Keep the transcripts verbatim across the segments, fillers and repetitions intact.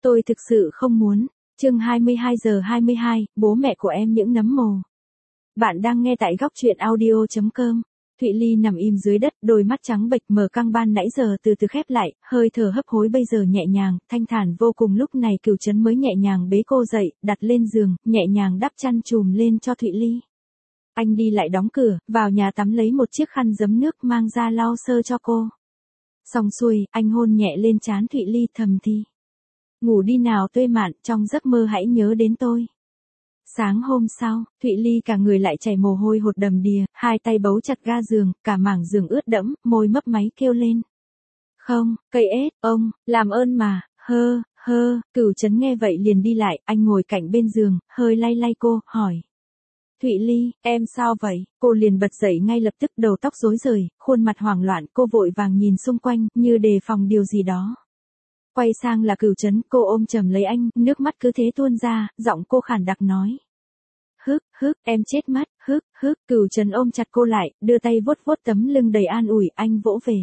Tôi thực sự không muốn. Chương hai mươi hai giờ hai mươi hai, bố mẹ của em những nấm mồ. Bạn đang nghe tại góc truyện audio chấm com. Thụy Ly nằm im dưới đất, đôi mắt trắng bệch mờ căng ban nãy giờ từ từ khép lại, hơi thở hấp hối bây giờ nhẹ nhàng, thanh thản vô cùng. Lúc này Cửu Trấn mới nhẹ nhàng bế cô dậy, đặt lên giường, nhẹ nhàng đắp chăn chùm lên cho Thụy Ly. Anh đi lại đóng cửa, vào nhà tắm lấy một chiếc khăn giấm nước mang ra lau sơ cho cô. Xong xuôi, anh hôn nhẹ lên trán Thụy Ly thầm thì. Ngủ đi nào Tuê Mạn, trong giấc mơ hãy nhớ đến tôi. Sáng hôm sau, Thụy Ly cả người lại chảy mồ hôi hột đầm đìa, hai tay bấu chặt ga giường, cả mảng giường ướt đẫm, môi mấp máy kêu lên. Không, cây ếch, ông, làm ơn mà, hơ, hơ, Cửu Trấn nghe vậy liền đi lại, anh ngồi cạnh bên giường, hơi lay lay cô, hỏi. Thụy Ly, em sao vậy? Cô liền bật dậy ngay lập tức, đầu tóc rối rời, khuôn mặt hoảng loạn, cô vội vàng nhìn xung quanh, như đề phòng điều gì đó. Quay sang là Cửu Trấn, cô ôm chầm lấy anh, nước mắt cứ thế tuôn ra, giọng cô khản đặc nói. Hức, hức, em chết mất, hức, hức, Cửu Trấn ôm chặt cô lại, đưa tay vuốt vuốt tấm lưng đầy an ủi, anh vỗ về.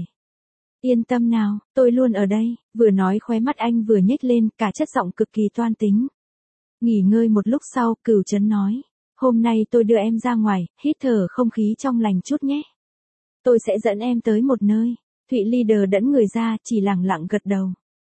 Yên tâm nào, tôi luôn ở đây, vừa nói khóe mắt anh vừa nhếch lên, cả chất giọng cực kỳ toan tính. Nghỉ ngơi một lúc sau, Cửu Trấn nói. Hôm nay tôi đưa em ra ngoài, hít thở không khí trong lành chút nhé. Tôi sẽ dẫn em tới một nơi. Thụy Ly đờ đẫn người ra, chỉ lẳng lặng gật đầu.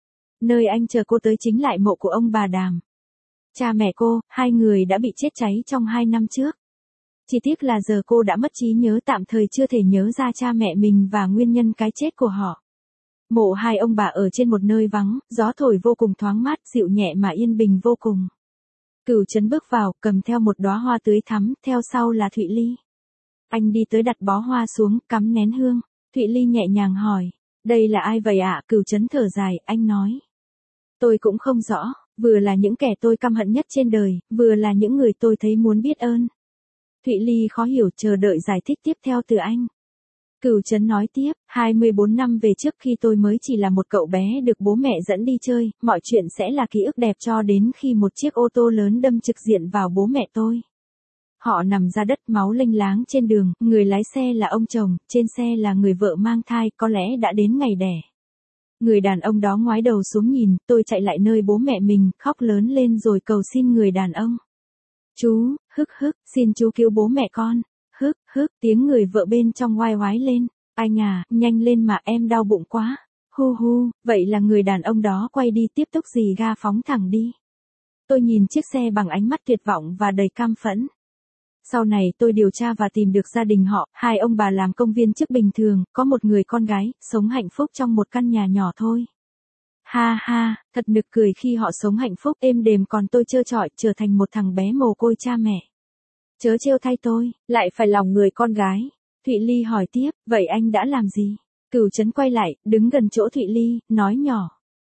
Nơi anh chờ cô tới chính lại mộ của ông bà Đàm. Cha mẹ cô, hai người đã bị chết cháy trong hai năm trước. Chỉ tiếc là giờ cô đã mất trí nhớ, tạm thời chưa thể nhớ ra cha mẹ mình và nguyên nhân cái chết của họ. Mộ hai ông bà ở trên một nơi vắng, gió thổi vô cùng thoáng mát, dịu nhẹ mà yên bình vô cùng. Cửu Trấn bước vào, cầm theo một đóa hoa tưới thắm, theo sau là Thụy Ly. Anh đi tới đặt bó hoa xuống, cắm nén hương. Thụy Ly nhẹ nhàng hỏi, đây là ai vậy ạ? À? Cửu Trấn thở dài, anh nói. Tôi cũng không rõ, vừa là những kẻ tôi căm hận nhất trên đời, vừa là những người tôi thấy muốn biết ơn. Thụy Ly khó hiểu, chờ đợi giải thích tiếp theo từ anh. Cửu Trấn nói tiếp, hai mươi bốn năm về trước khi tôi mới chỉ là một cậu bé được bố mẹ dẫn đi chơi, mọi chuyện sẽ là ký ức đẹp cho đến khi một chiếc ô tô lớn đâm trực diện vào bố mẹ tôi. Họ nằm ra đất máu lênh láng trên đường, người lái xe là ông chồng, trên xe là người vợ mang thai, có lẽ đã đến ngày đẻ. Người đàn ông đó ngoái đầu xuống nhìn, tôi chạy lại nơi bố mẹ mình, khóc lớn lên rồi cầu xin người đàn ông. Chú, hức hức, xin chú cứu bố mẹ con. Hức, hức, tiếng người vợ bên trong oai oái lên. Anh à, nhanh lên mà em đau bụng quá. Hu hu, vậy là người đàn ông đó quay đi tiếp tục dì ga phóng thẳng đi. Tôi nhìn chiếc xe bằng ánh mắt tuyệt vọng và đầy căm phẫn. Sau này tôi điều tra và tìm được gia đình họ, hai ông bà làm công viên chức bình thường, có một người con gái, sống hạnh phúc trong một căn nhà nhỏ thôi. Ha ha, thật nực cười khi họ sống hạnh phúc êm đềm còn tôi trơ trọi trở thành một thằng bé mồ côi cha mẹ. Chớ trêu thay tôi, lại phải lòng người con gái. Thụy Ly hỏi tiếp, vậy anh đã làm gì? Cửu Trấn quay lại, đứng gần chỗ Thụy Ly, nói nhỏ.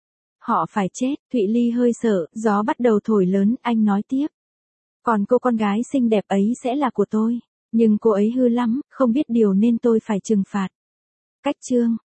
Họ phải chết, Thụy Ly hơi sợ, gió bắt đầu thổi lớn, anh nói tiếp. Còn cô con gái xinh đẹp ấy sẽ là của tôi, nhưng cô ấy hư lắm, không biết điều nên tôi phải trừng phạt. Cách chương.